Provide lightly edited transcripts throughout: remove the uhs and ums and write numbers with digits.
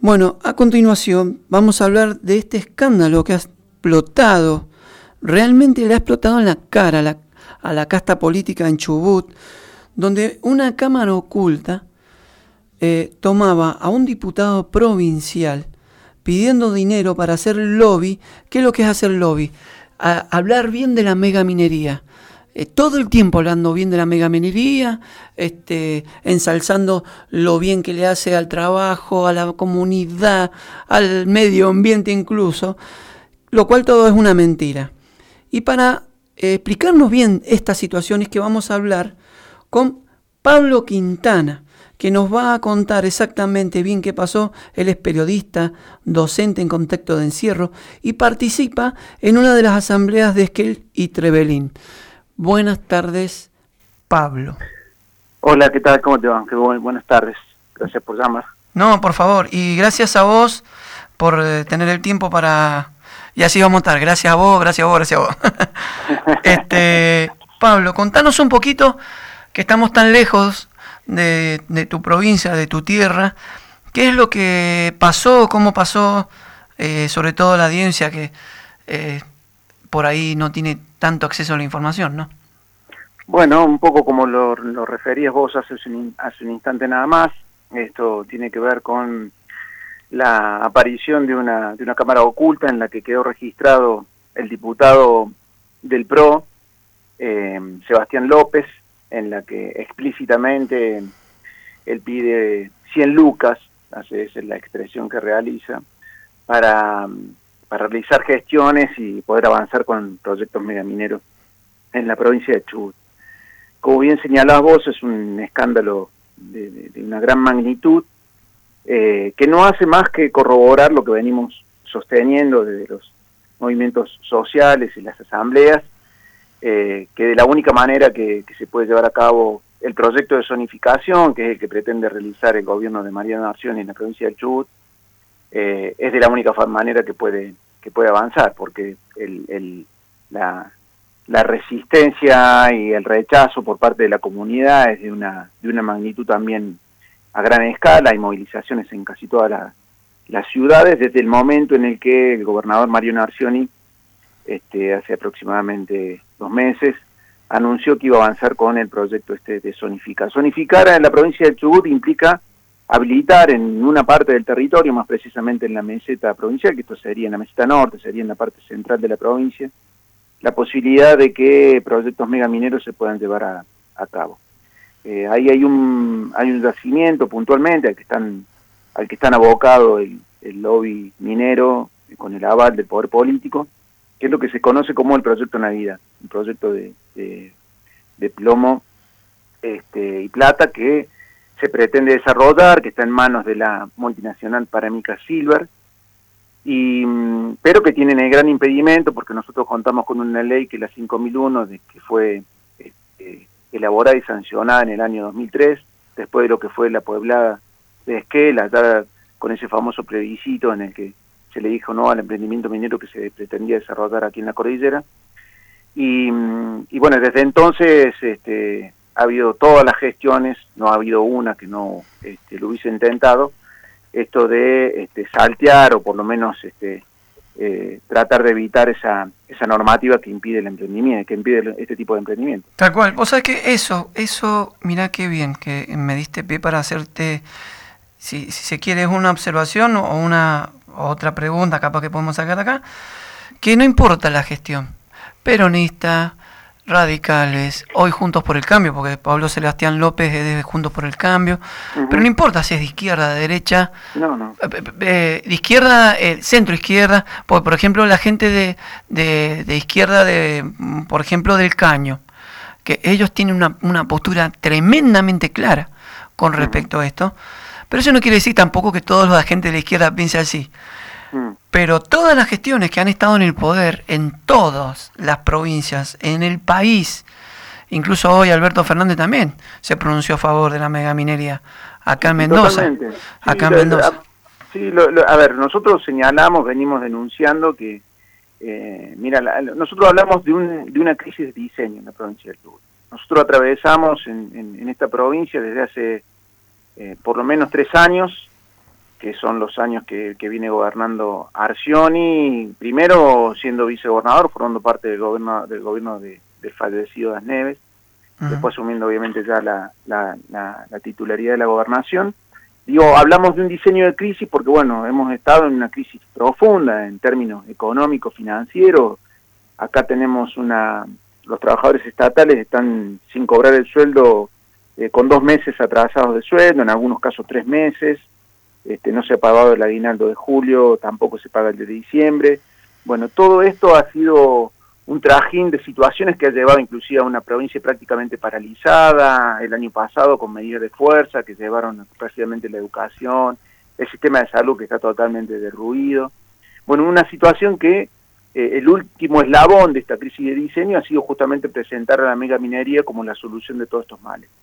Bueno, a continuación vamos a hablar de este escándalo que ha explotado, realmente le ha explotado en la cara a la casta política en Chubut, donde una cámara oculta tomaba a un diputado provincial pidiendo dinero para hacer lobby. ¿Qué es lo que es hacer lobby? Hablar bien de la megaminería. Todo el tiempo hablando bien de la megaminería, ensalzando lo bien que le hace al trabajo, a la comunidad, al medio ambiente incluso, lo cual todo es una mentira. Y para explicarnos bien estas situaciones que vamos a hablar con Pablo Quintana, que nos va a contar exactamente bien qué pasó. Él es periodista, docente en contexto de encierro y participa en una de las asambleas de Esquel y Trevelin. Buenas tardes, Pablo. Hola, ¿qué tal? ¿Cómo te va? Buenas tardes. Gracias por llamar. No, por favor. Y gracias a vos por tener el tiempo para... Y así vamos a estar. Gracias a vos, gracias a vos, gracias a vos. Pablo, contanos un poquito, que estamos tan lejos de tu provincia, de tu tierra. ¿Qué es lo que pasó? ¿Cómo pasó? Sobre todo la audiencia que por ahí no tiene tanto acceso a la información, ¿no? Bueno, un poco como lo referías vos hace un instante nada más. Esto tiene que ver con la aparición de una cámara oculta en la que quedó registrado el diputado del PRO, Sebastián López, en la que explícitamente él pide 100 lucas, esa es la expresión que realiza, para realizar gestiones y poder avanzar con proyectos megamineros en la provincia de Chubut. Como bien señalás vos, es un escándalo de una gran magnitud, que no hace más que corroborar lo que venimos sosteniendo desde los movimientos sociales y las asambleas, que de la única manera que se puede llevar a cabo el proyecto de zonificación, que es el que pretende realizar el gobierno de Mariano Arcioni en la provincia del Chubut, es de la única manera que puede avanzar, porque la resistencia y el rechazo por parte de la comunidad es de una magnitud también a gran escala. Hay movilizaciones en casi todas las ciudades desde el momento en el que el gobernador Mariano Arcioni, hace aproximadamente 2 meses, anunció que iba a avanzar con el proyecto de zonificar. Zonificar en la provincia del Chubut implica habilitar en una parte del territorio, más precisamente en la meseta provincial, que esto sería en la meseta norte, sería en la parte central de la provincia, la posibilidad de que proyectos megamineros se puedan llevar a cabo. Ahí hay un yacimiento puntualmente al que están abocado el lobby minero con el aval del poder político, que es lo que se conoce como el proyecto Navidad, un proyecto de plomo y plata que se pretende desarrollar, que está en manos de la multinacional Paramica Silver, pero que tienen el gran impedimento, porque nosotros contamos con una ley que es la 5001, que fue elaborada y sancionada en el año 2003, después de lo que fue la pueblada de Esquel, allá con ese famoso plebiscito en el que se le dijo no al emprendimiento minero que se pretendía desarrollar aquí en la cordillera. Y bueno, desde entonces ha habido todas las gestiones, no ha habido una que no lo hubiese intentado, esto de saltear o por lo menos tratar de evitar esa normativa que impide el emprendimiento, que impide este tipo de emprendimiento. Tal cual. Vos sabés que eso, mirá qué bien que me diste pie para hacerte, si se quiere, una observación o una otra pregunta capaz que podemos sacar acá, que no importa la gestión, peronista, radicales, hoy Juntos por el Cambio, porque Pablo Sebastián López es de Juntos por el Cambio, pero no importa si es de izquierda, de derecha, de izquierda, centro izquierda, porque por ejemplo la gente de izquierda, por ejemplo del Caño, que ellos tienen una postura tremendamente clara con respecto a esto, pero eso no quiere decir tampoco que toda la gente de la izquierda piense así. Pero todas las gestiones que han estado en el poder en todas las provincias, en el país, incluso hoy Alberto Fernández también se pronunció a favor de la megaminería acá en Mendoza. Totalmente. Sí, a ver, nosotros señalamos, venimos denunciando que, nosotros hablamos de una crisis de diseño en la provincia del Chubut. Nosotros atravesamos en esta provincia desde hace por lo menos 3 años que son los años que viene gobernando Arcioni, primero siendo vicegobernador, formando parte del gobierno del fallecido Das Neves, después asumiendo obviamente ya la titularidad de la gobernación. Digo, hablamos de un diseño de crisis porque, bueno, hemos estado en una crisis profunda en términos económicos, financieros. Acá tenemos los trabajadores estatales están sin cobrar el sueldo con 2 meses atrasados de sueldo, en algunos casos 3 meses. No se ha pagado el aguinaldo de julio, tampoco se paga el de diciembre. Bueno, todo esto ha sido un trajín de situaciones que ha llevado inclusive a una provincia prácticamente paralizada el año pasado con medidas de fuerza que llevaron prácticamente la educación, el sistema de salud que está totalmente derruido. Bueno, una situación que el último eslabón de esta crisis de diseño ha sido justamente presentar a la megaminería como la solución de todos estos males.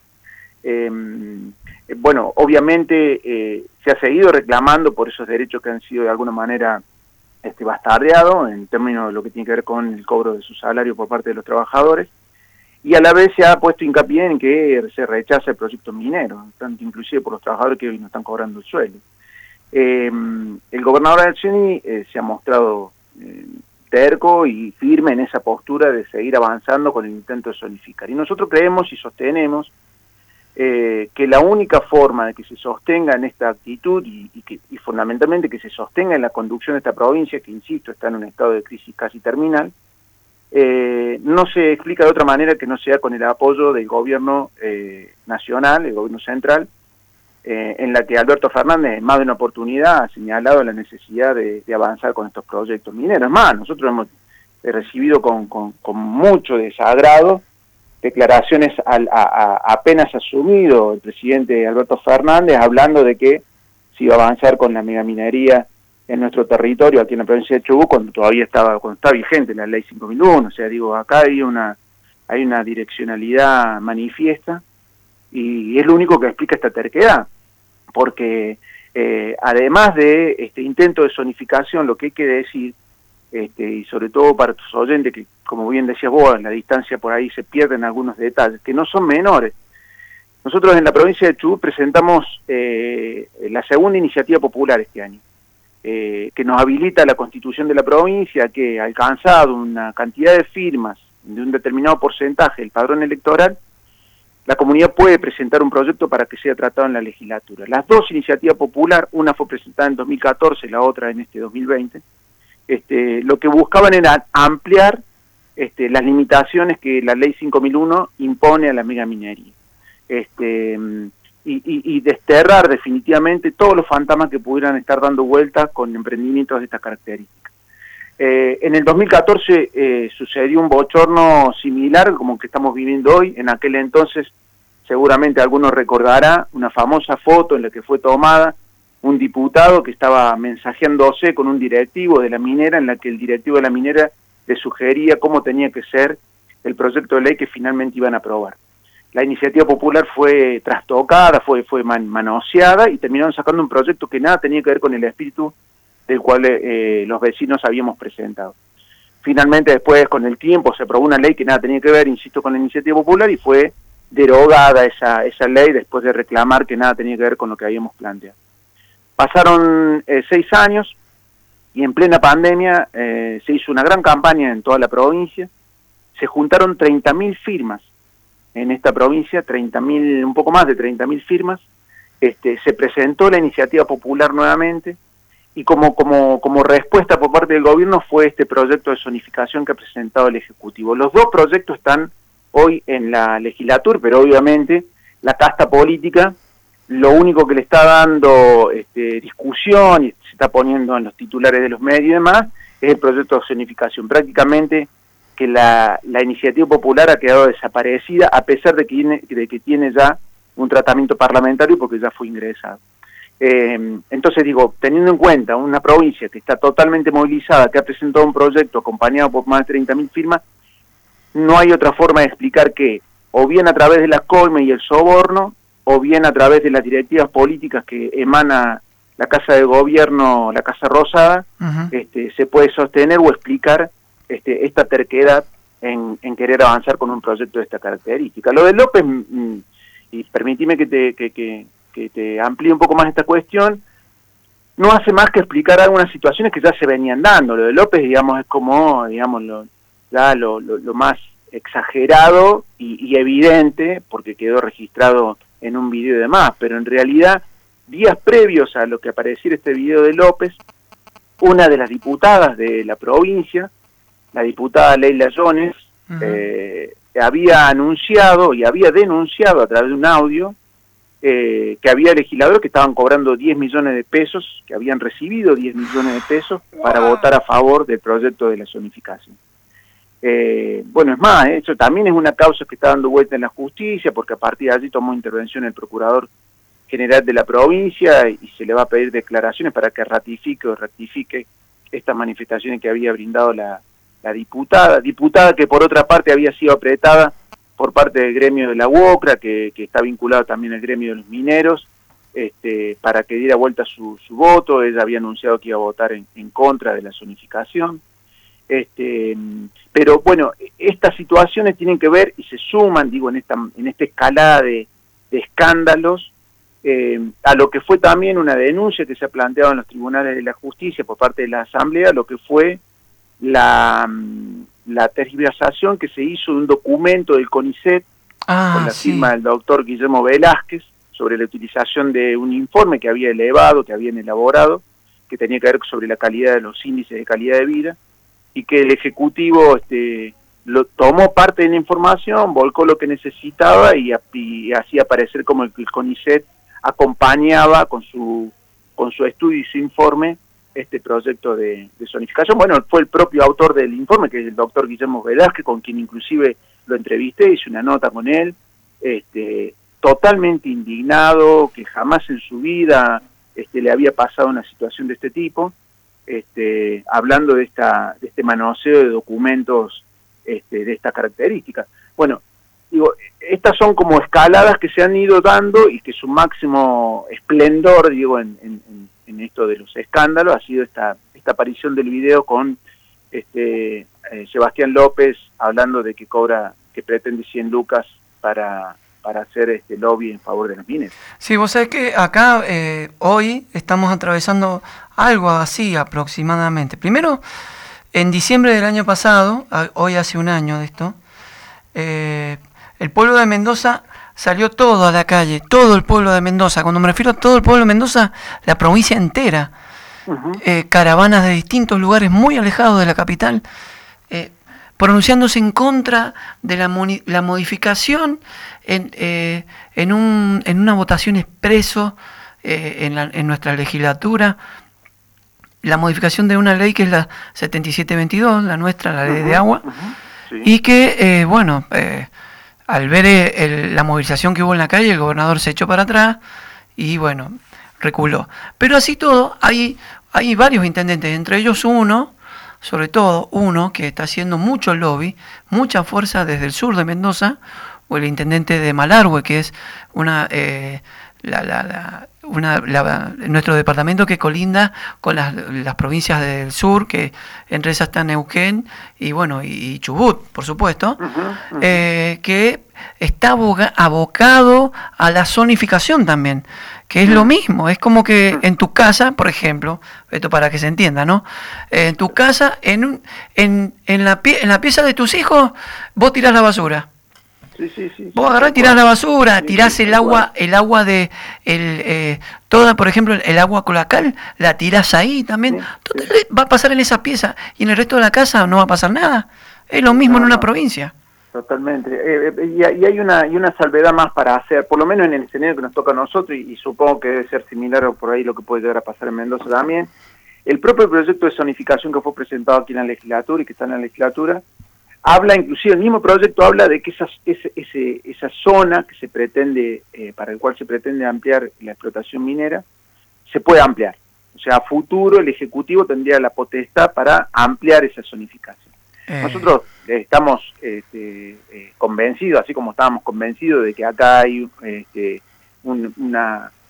Bueno, obviamente se ha seguido reclamando por esos derechos que han sido de alguna manera bastardeados en términos de lo que tiene que ver con el cobro de su salario por parte de los trabajadores, y a la vez se ha puesto hincapié en que se rechaza el proyecto minero, tanto inclusive por los trabajadores que hoy no están cobrando el sueldo. El gobernador Arcioni se ha mostrado terco y firme en esa postura de seguir avanzando con el intento de zonificar. Y nosotros creemos y sostenemos que la única forma de que se sostenga en esta actitud y fundamentalmente que se sostenga en la conducción de esta provincia, que insisto, está en un estado de crisis casi terminal, no se explica de otra manera que no sea con el apoyo del gobierno nacional, el gobierno central, en la que Alberto Fernández, en más de una oportunidad, ha señalado la necesidad de avanzar con estos proyectos mineros. Es más, nosotros hemos recibido con mucho desagrado declaraciones apenas asumido el presidente Alberto Fernández, hablando de que se iba a avanzar con la megaminería en nuestro territorio, aquí en la provincia de Chubut, cuando está vigente la ley 5001. O sea, digo, acá hay una direccionalidad manifiesta, y es lo único que explica esta terquedad, porque además de este intento de zonificación, lo que hay que decir, y sobre todo para tus oyentes, que como bien decías vos, en la distancia por ahí se pierden algunos detalles, que no son menores. Nosotros en la provincia de Chubut presentamos la segunda iniciativa popular este año, que nos habilita la constitución de la provincia, que ha alcanzado una cantidad de firmas de un determinado porcentaje del padrón electoral. La comunidad puede presentar un proyecto para que sea tratado en la legislatura. Las dos iniciativas populares, una fue presentada en 2014, la otra en 2020, lo que buscaban era ampliar las limitaciones que la ley 5001 impone a la megaminería, y desterrar definitivamente todos los fantasmas que pudieran estar dando vueltas con emprendimientos de estas características. En el 2014 sucedió un bochorno similar como el que estamos viviendo hoy. En aquel entonces, seguramente algunos recordará una famosa foto en la que fue tomada un diputado que estaba mensajeándose con un directivo de la minera, en la que el directivo de la minera le sugería cómo tenía que ser el proyecto de ley que finalmente iban a aprobar. La iniciativa popular fue trastocada, fue manoseada, y terminaron sacando un proyecto que nada tenía que ver con el espíritu del cual los vecinos habíamos presentado. Finalmente, después, con el tiempo, se aprobó una ley que nada tenía que ver, insisto, con la iniciativa popular, y fue derogada esa ley después de reclamar que nada tenía que ver con lo que habíamos planteado. Pasaron 6 años y en plena pandemia se hizo una gran campaña en toda la provincia. Se juntaron 30.000 firmas en esta provincia, 30.000, un poco más de 30.000 firmas. Se presentó la iniciativa popular nuevamente, y como respuesta por parte del gobierno fue este proyecto de zonificación que ha presentado el Ejecutivo. Los dos proyectos están hoy en la legislatura, pero obviamente la casta política lo único que le está dando discusión y se está poniendo en los titulares de los medios y demás es el proyecto de zonificación. Prácticamente que la iniciativa popular ha quedado desaparecida, a pesar de que tiene ya un tratamiento parlamentario porque ya fue ingresado. Entonces digo, teniendo en cuenta una provincia que está totalmente movilizada, que ha presentado un proyecto acompañado por más de 30.000 firmas, no hay otra forma de explicar que, o bien a través de las coimas y el soborno, o bien a través de las directivas políticas que emana la Casa de Gobierno, la Casa Rosada, se puede sostener o explicar esta terquedad en querer avanzar con un proyecto de esta característica. Lo de López, y permitime que te amplíe un poco más esta cuestión, no hace más que explicar algunas situaciones que ya se venían dando. Lo de López, digamos, es como, digamos, lo más exagerado y evidente, porque quedó registrado en un video y demás, pero en realidad, días previos a lo que apareciera este video de López, una de las diputadas de la provincia, la diputada Leila Jones, había anunciado y había denunciado a través de un audio que había legisladores que estaban cobrando 10 millones de pesos, que habían recibido 10 millones de pesos para votar a favor del proyecto de la zonificación. Bueno, es más, eso también es una causa que está dando vuelta en la justicia, porque a partir de allí tomó intervención el Procurador General de la provincia y se le va a pedir declaraciones para que ratifique o rectifique estas manifestaciones que había brindado la diputada que por otra parte había sido apretada por parte del gremio de la UOCRA, que está vinculado también al gremio de los mineros, para que diera vuelta su voto. Ella había anunciado que iba a votar en contra de la zonificación. Pero bueno, estas situaciones tienen que ver y se suman, digo, en esta escalada de escándalos, a lo que fue también una denuncia que se ha planteado en los tribunales de la justicia por parte de la Asamblea, lo que fue la tergiversación que se hizo de un documento del CONICET con la firma del doctor Guillermo Velázquez sobre la utilización de un informe que habían elaborado, que tenía que ver sobre la calidad de los índices de calidad de vida, y que el Ejecutivo lo tomó parte de la información, volcó lo que necesitaba y hacía parecer como el CONICET acompañaba con su estudio y su informe este proyecto de zonificación. Bueno, fue el propio autor del informe, que es el doctor Guillermo Velázquez, con quien inclusive lo entrevisté, hice una nota con él, totalmente indignado, que jamás en su vida le había pasado una situación de este tipo, hablando de este manoseo de documentos de esta característica. Bueno, digo, estas son como escaladas que se han ido dando y que su máximo esplendor, digo, en esto de los escándalos ha sido esta aparición del video con Sebastián López hablando de que pretende 100 lucas para hacer lobby en favor de los mineros. Sí, vos sabés que acá hoy estamos atravesando algo así aproximadamente. Primero, en diciembre del año pasado, hoy hace un año de esto, el pueblo de Mendoza salió todo a la calle, todo el pueblo de Mendoza. Cuando me refiero a todo el pueblo de Mendoza, la provincia entera, caravanas de distintos lugares muy alejados de la capital, pronunciándose en contra de la modificación en una votación expreso en nuestra legislatura, la modificación de una ley que es la 7722, la nuestra, la ley de agua, sí. Y que, al ver la movilización que hubo en la calle, el gobernador se echó para atrás y, reculó. Pero así todo, hay varios intendentes, entre ellos sobre todo uno que está haciendo mucho lobby, mucha fuerza desde el sur de Mendoza, o el intendente de Malargüe, que es nuestro departamento que colinda con las provincias del sur, que entre esas están Neuquén y Chubut, por supuesto, que está abocado a la zonificación también, que es lo mismo. Es como que en tu casa, por ejemplo, esto para que se entienda, ¿no? En tu casa, en la pieza de tus hijos, vos tirás la basura. Sí. Vos agarrás y tirás la basura, tirás el agua toda, por ejemplo, el agua cloacal, la tirás ahí también. Sí. Va a pasar en esa pieza y en el resto de la casa no va a pasar nada. Es lo mismo en una provincia. Totalmente. Y hay una salvedad más para hacer, por lo menos en el escenario que nos toca a nosotros, y supongo que debe ser similar o por ahí lo que puede llegar a pasar en Mendoza también. El propio proyecto de zonificación que fue presentado aquí en la legislatura y que está en la legislatura, habla, inclusive el mismo proyecto habla de que esa zona que se pretende, para el cual se pretende ampliar la explotación minera, se puede ampliar. O sea, a futuro el Ejecutivo tendría la potestad para ampliar esa zonificación. Nosotros estamos convencidos, así como estábamos convencidos de que acá hay una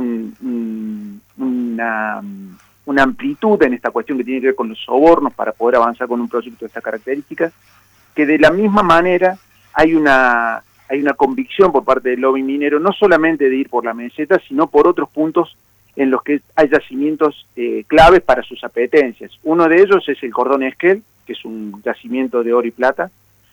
amplitud en esta cuestión que tiene que ver con los sobornos para poder avanzar con un proyecto de esta característica, que de la misma manera hay una convicción por parte del lobby minero, no solamente de ir por la meseta, sino por otros puntos en los que hay yacimientos claves para sus apetencias. Uno de ellos es el Cordón Esquel, que es un yacimiento de oro y plata,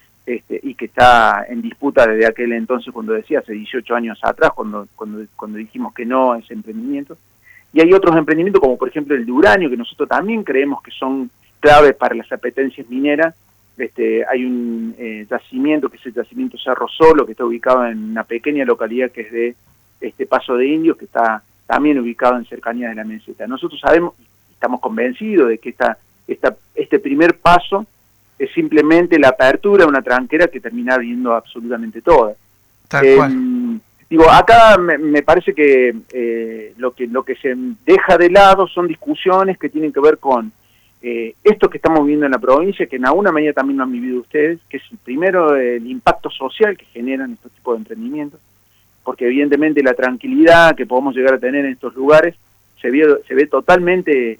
y que está en disputa desde aquel entonces, cuando decía, hace 18 años atrás, cuando dijimos que no a ese emprendimiento. Y hay otros emprendimientos, como por ejemplo el de uranio, que nosotros también creemos que son claves para las apetencias mineras. Hay un yacimiento, que es el yacimiento Cerro Solo, que está ubicado en una pequeña localidad que es de Paso de Indios, que está también ubicado en cercanía de la meseta. Nosotros sabemos, estamos convencidos de que este primer paso es simplemente la apertura de una tranquera que termina viendo absolutamente toda. Tal cual. Digo, acá me parece que lo que se deja de lado son discusiones que tienen que ver con esto que estamos viviendo en la provincia, que en alguna medida también lo han vivido ustedes, que es primero el impacto social que generan estos tipos de emprendimientos, porque evidentemente la tranquilidad que podemos llegar a tener en estos lugares se ve totalmente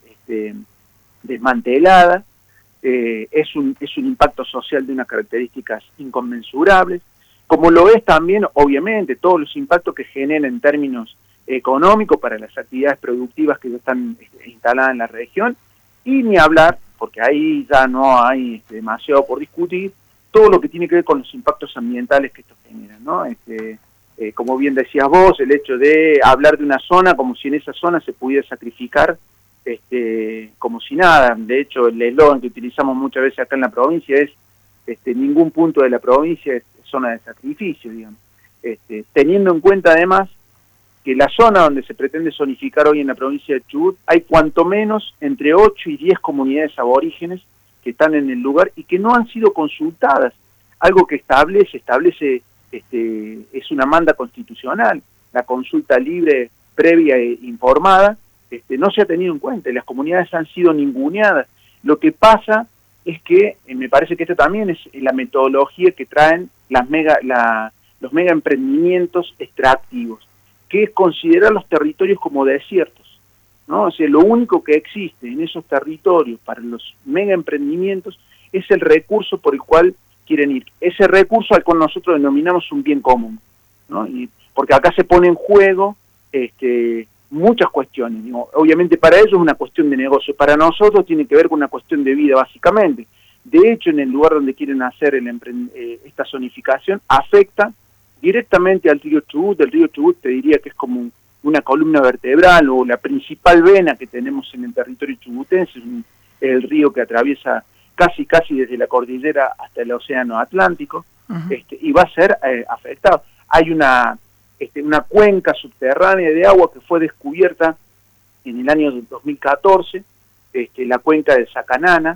desmantelada. Es un impacto social de unas características inconmensurables, como lo es también, obviamente, todos los impactos que generan en términos económicos para las actividades productivas que ya están instaladas en la región, y ni hablar, porque ahí ya no hay demasiado por discutir, todo lo que tiene que ver con los impactos ambientales que esto genera, ¿no? Como bien decías vos, el hecho de hablar de una zona como si en esa zona se pudiera sacrificar como si nada. De hecho, el eslogan que utilizamos muchas veces acá en la provincia es ningún punto de la provincia es zona de sacrificio, digamos. Teniendo en cuenta además que la zona donde se pretende zonificar hoy en la provincia de Chubut, hay cuanto menos entre 8 y 10 comunidades aborígenes que están en el lugar y que no han sido consultadas, algo que establece es una manda constitucional, la consulta libre, previa e informada, no se ha tenido en cuenta, y las comunidades han sido ninguneadas. Lo que pasa es que, me parece que esto también es la metodología que traen los mega emprendimientos extractivos, que es considerar los territorios como desiertos, ¿no? O sea, lo único que existe en esos territorios para los mega emprendimientos es el recurso por el cual quieren ir. Ese recurso al cual nosotros denominamos un bien común, ¿no? Y porque acá se pone en juego muchas cuestiones. Digo, obviamente para ellos es una cuestión de negocio, para nosotros tiene que ver con una cuestión de vida básicamente. De hecho, en el lugar donde quieren hacer esta zonificación afecta directamente al río Chubut. El río Chubut te diría que es como una columna vertebral o la principal vena que tenemos en el territorio chubutense, es el río que atraviesa casi desde la cordillera hasta el océano Atlántico, y va a ser afectado. Hay una cuenca subterránea de agua que fue descubierta en el año 2014, la cuenca del Sacanana,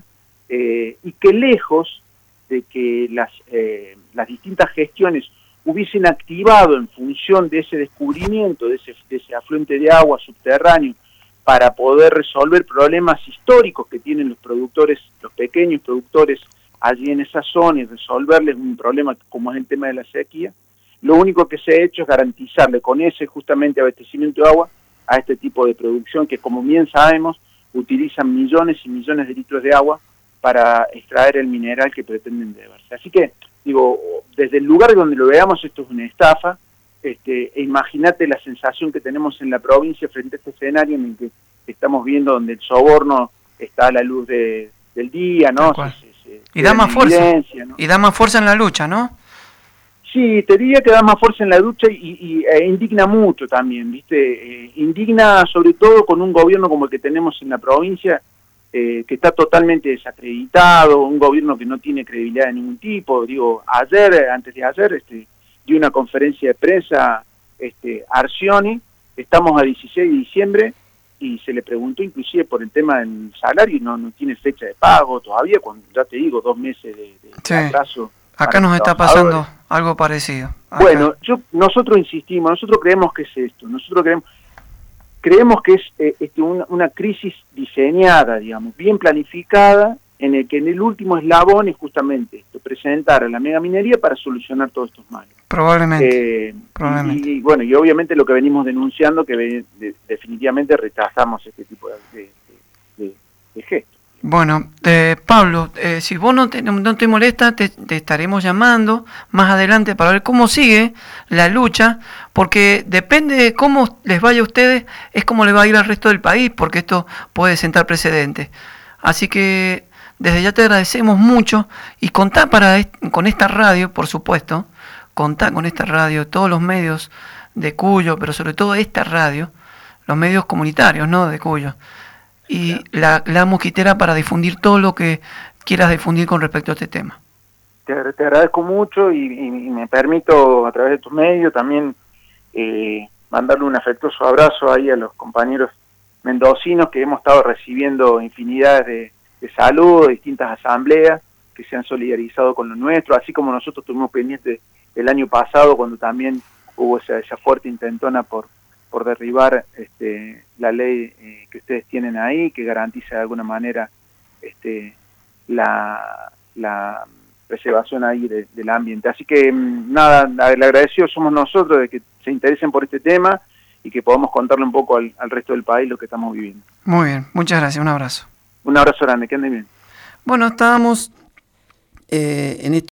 y que lejos de que las distintas gestiones hubiesen activado en función de ese descubrimiento, de ese afluente de agua subterráneo, para poder resolver problemas históricos que tienen los pequeños productores allí en esa zona, y resolverles un problema como es el tema de la sequía, lo único que se ha hecho es garantizarle con ese justamente abastecimiento de agua a este tipo de producción que, como bien sabemos, utilizan millones y millones de litros de agua para extraer el mineral que pretenden beberse. Así que, digo, desde el lugar donde lo veamos, esto es una estafa. Imagínate la sensación que tenemos en la provincia frente a este escenario en el que estamos viendo donde el soborno está a la luz del día, ¿no? Y da más fuerza, ¿no? Y da más fuerza en la lucha, ¿no? Sí, te diría que da más fuerza en la lucha y indigna mucho también, ¿viste? Indigna sobre todo con un gobierno como el que tenemos en la provincia, que está totalmente desacreditado, un gobierno que no tiene credibilidad de ningún tipo. Digo, antes de ayer, dio una conferencia de prensa, Arcioni, estamos a 16 de diciembre, y se le preguntó inclusive por el tema del salario, y no tiene fecha de pago todavía, cuando ya te digo, 2 meses de atraso. Acá nos está pasando algo parecido. Acá. Bueno, nosotros insistimos, nosotros creemos que es esto, nosotros creemos que es una crisis diseñada, digamos, bien planificada, en el que en el último eslabón es justamente esto, presentar a la megaminería para solucionar todos estos males. Probablemente. Y bueno, y obviamente lo que venimos denunciando, que definitivamente rechazamos este tipo de gestos. Bueno, Pablo, si vos no te molesta, te estaremos llamando más adelante para ver cómo sigue la lucha, porque depende de cómo les vaya a ustedes, es como le va a ir al resto del país, porque esto puede sentar precedentes. Así que desde ya te agradecemos mucho y contá con esta radio, por supuesto, contá con esta radio, todos los medios de Cuyo, pero sobre todo esta radio, los medios comunitarios, ¿no?, de Cuyo. Y la mosquitera para difundir todo lo que quieras difundir con respecto a este tema. Te agradezco mucho y me permito a través de tus medios también mandarle un afectuoso abrazo ahí a los compañeros mendocinos que hemos estado recibiendo infinidad de saludos, distintas asambleas que se han solidarizado con lo nuestro, así como nosotros estuvimos pendientes el año pasado cuando también hubo esa fuerte intentona por derribar la ley que ustedes tienen ahí, que garantiza de alguna manera la preservación ahí del ambiente. Así que nada, el agradecido somos nosotros de que se interesen por este tema y que podamos contarle un poco al resto del país lo que estamos viviendo. Muy bien, muchas gracias, un abrazo. Un abrazo grande, que anden bien. Bueno, estábamos en